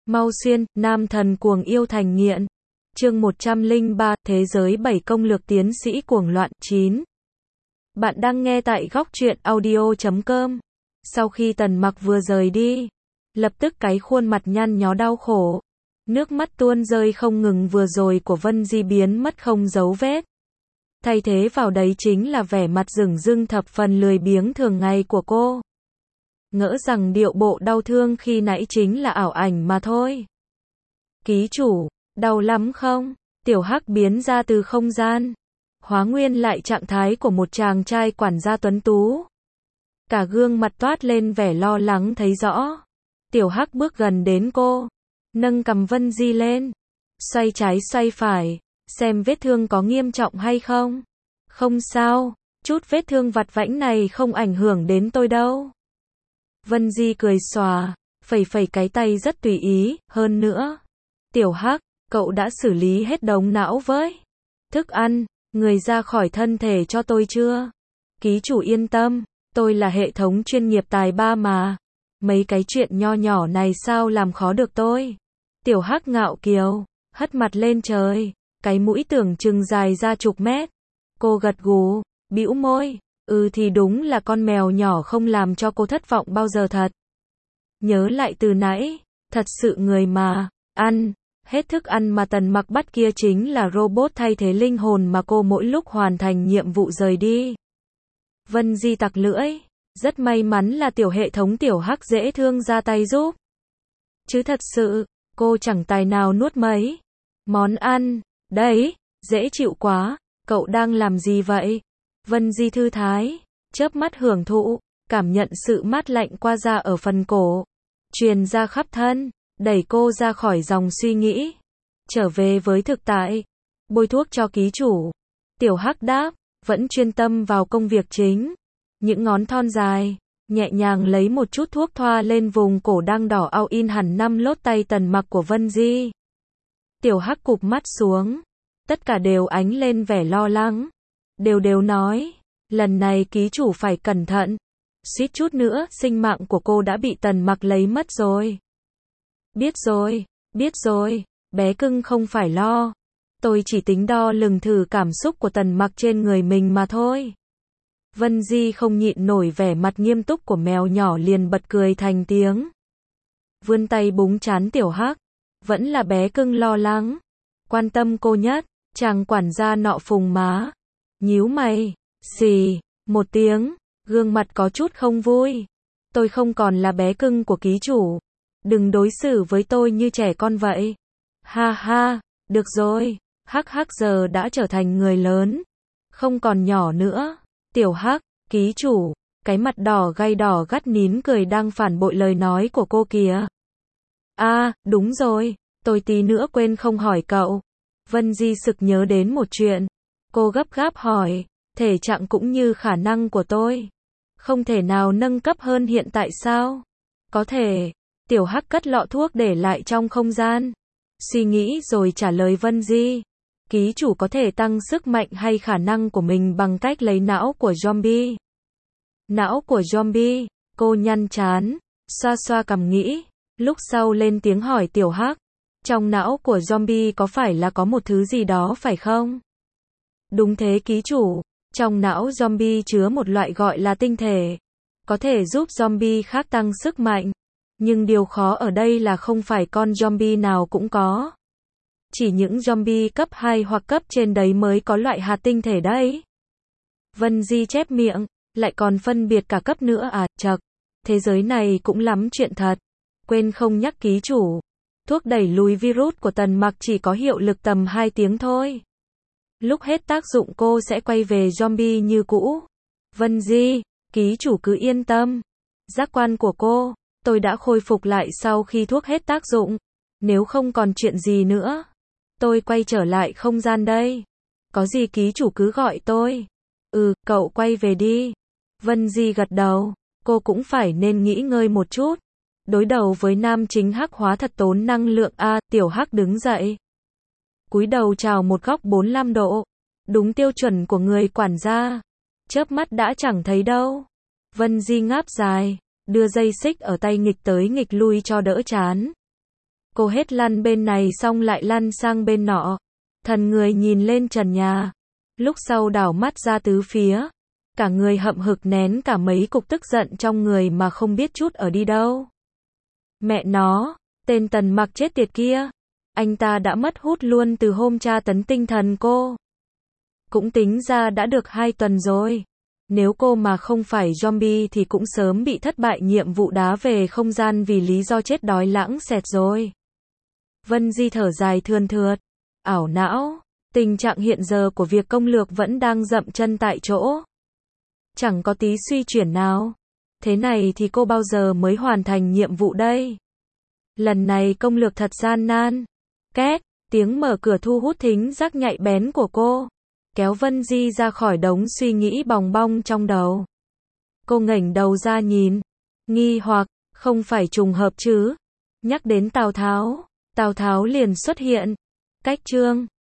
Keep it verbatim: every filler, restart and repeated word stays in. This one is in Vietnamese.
Mau xuyên, nam thần cuồng yêu thành nghiện. Chương một trăm lẻ ba, Thế giới bảy công lược tiến sĩ cuồng loạn. chín. Bạn đang nghe tại góc truyện audio chấm com. Sau khi Tần Mặc vừa rời đi, lập tức cái khuôn mặt nhăn nhó đau khổ, nước mắt tuôn rơi không ngừng vừa rồi của Vân Di biến mất không dấu vết. Thay thế vào đấy chính là vẻ mặt rừng rưng thập phần lười biếng thường ngày của cô. Ngỡ rằng điệu bộ đau thương khi nãy chính là ảo ảnh mà thôi. Ký chủ, đau lắm không? Tiểu Hắc biến ra từ không gian, hóa nguyên lại trạng thái của một chàng trai quản gia tuấn tú. Cả gương mặt toát lên vẻ lo lắng thấy rõ. Tiểu Hắc bước gần đến cô, nâng cằm Vân Di lên, xoay trái xoay phải, xem vết thương có nghiêm trọng hay không. Không sao, chút vết thương vặt vãnh này không ảnh hưởng đến tôi đâu. Vân Di cười xòa, phẩy phẩy cái tay rất tùy ý, hơn nữa. Tiểu Hắc, cậu đã xử lý hết đống não với thức ăn, người ra khỏi thân thể cho tôi chưa? Ký chủ yên tâm, tôi là hệ thống chuyên nghiệp tài ba mà. Mấy cái chuyện nho nhỏ này sao làm khó được tôi? Tiểu Hắc ngạo kiều, hất mặt lên trời, cái mũi tưởng chừng dài ra chục mét. Cô gật gù, bĩu môi, ừ thì đúng là con mèo nhỏ không làm cho cô thất vọng bao giờ thật. Nhớ lại từ nãy, thật sự người mà, ăn, hết thức ăn mà Tần Mặc bắt kia chính là robot thay thế linh hồn mà cô mỗi lúc hoàn thành nhiệm vụ rời đi. Vân Di tặc lưỡi, rất may mắn là tiểu hệ thống Tiểu Hắc dễ thương ra tay giúp. Chứ thật sự, cô chẳng tài nào nuốt mấy món ăn, đấy, dễ chịu quá, cậu đang làm gì vậy? Vân Di thư thái, chớp mắt hưởng thụ, cảm nhận sự mát lạnh qua da ở phần cổ, truyền ra khắp thân, đẩy cô ra khỏi dòng suy nghĩ, trở về với thực tại. Bôi thuốc cho ký chủ. Tiểu Hắc đáp, vẫn chuyên tâm vào công việc chính. Những ngón thon dài, nhẹ nhàng lấy một chút thuốc thoa lên vùng cổ đang đỏ ao in hẳn năm lốt tay Tần Mặc của Vân Di. Tiểu Hắc cụp mắt xuống, tất cả đều ánh lên vẻ lo lắng. Đều đều nói, lần này ký chủ phải cẩn thận. Suýt chút nữa, sinh mạng của cô đã bị Tần Mặc lấy mất rồi. Biết rồi, biết rồi, bé cưng không phải lo. Tôi chỉ tính đo lường thử cảm xúc của Tần Mặc trên người mình mà thôi. Vân Di không nhịn nổi vẻ mặt nghiêm túc của mèo nhỏ liền bật cười thành tiếng. Vươn tay búng trán Tiểu Hắc. Vẫn là bé cưng lo lắng, quan tâm cô nhất. Chàng quản gia nọ phùng má, nhíu mày, xì, một tiếng, gương mặt có chút không vui. Tôi không còn là bé cưng của ký chủ. Đừng đối xử với tôi như trẻ con vậy. Ha ha, được rồi, Hắc Hắc giờ đã trở thành người lớn, không còn nhỏ nữa. Tiểu Hắc, ký chủ, cái mặt đỏ gay đỏ gắt nín cười đang phản bội lời nói của cô kìa. À, đúng rồi, tôi tí nữa quên không hỏi cậu. Vân Di sực nhớ đến một chuyện. Cô gấp gáp hỏi, thể trạng cũng như khả năng của tôi, không thể nào nâng cấp hơn hiện tại sao? Có thể. Tiểu Hắc cất lọ thuốc để lại trong không gian, suy nghĩ rồi trả lời Vân Di. Ký chủ có thể tăng sức mạnh hay khả năng của mình bằng cách lấy não của zombie. Não của zombie, cô nhăn trán, xoa xoa cằm nghĩ, lúc sau lên tiếng hỏi Tiểu Hắc. Trong não của zombie có phải là có một thứ gì đó phải không? Đúng thế ký chủ, trong não zombie chứa một loại gọi là tinh thể, có thể giúp zombie khác tăng sức mạnh. Nhưng điều khó ở đây là không phải con zombie nào cũng có. Chỉ những zombie cấp hai hoặc cấp trên đấy mới có loại hạt tinh thể đấy. Vân Di chép miệng, lại còn phân biệt cả cấp nữa à, chậc. Thế giới này cũng lắm chuyện thật. Quên không nhắc ký chủ. Thuốc đẩy lùi virus của Tần Mặc chỉ có hiệu lực tầm hai tiếng thôi. Lúc hết tác dụng cô sẽ quay về zombie như cũ. Vân Di, ký chủ cứ yên tâm. Giác quan của cô, tôi đã khôi phục lại sau khi thuốc hết tác dụng. Nếu không còn chuyện gì nữa, tôi quay trở lại không gian đây. Có gì ký chủ cứ gọi tôi. Ừ, cậu quay về đi. Vân Di gật đầu, cô cũng phải nên nghỉ ngơi một chút. Đối đầu với nam chính hắc hóa thật tốn năng lượng a. À, Tiểu Hắc đứng dậy, cúi đầu chào một góc bốn mươi lăm độ, đúng tiêu chuẩn của người quản gia. Chớp mắt đã chẳng thấy đâu. Vân Di ngáp dài, đưa dây xích ở tay nghịch tới nghịch lui cho đỡ chán. Cô hết lăn bên này xong lại lăn sang bên nọ. Thần người nhìn lên trần nhà. Lúc sau đảo mắt ra tứ phía. Cả người hậm hực nén cả mấy cục tức giận trong người mà không biết chút ở đi đâu. Mẹ nó, tên Tần Mặc chết tiệt kia. Anh ta đã mất hút luôn từ hôm tra tấn tinh thần cô. Cũng tính ra đã được hai tuần rồi. Nếu cô mà không phải zombie thì cũng sớm bị thất bại nhiệm vụ đá về không gian vì lý do chết đói lãng xẹt rồi. Vân Di thở dài thườn thượt. Ảo não, tình trạng hiện giờ của việc công lược vẫn đang dậm chân tại chỗ. Chẳng có tí suy chuyển nào. Thế này thì cô bao giờ mới hoàn thành nhiệm vụ đây? Lần này công lược thật gian nan. Két, tiếng mở cửa thu hút thính giác nhạy bén của cô. Kéo Vân Di ra khỏi đống suy nghĩ bòng bong trong đầu. Cô ngẩng đầu ra nhìn. Nghi hoặc, không phải trùng hợp chứ. Nhắc đến Tào Tháo, Tào Tháo liền xuất hiện. Cách chương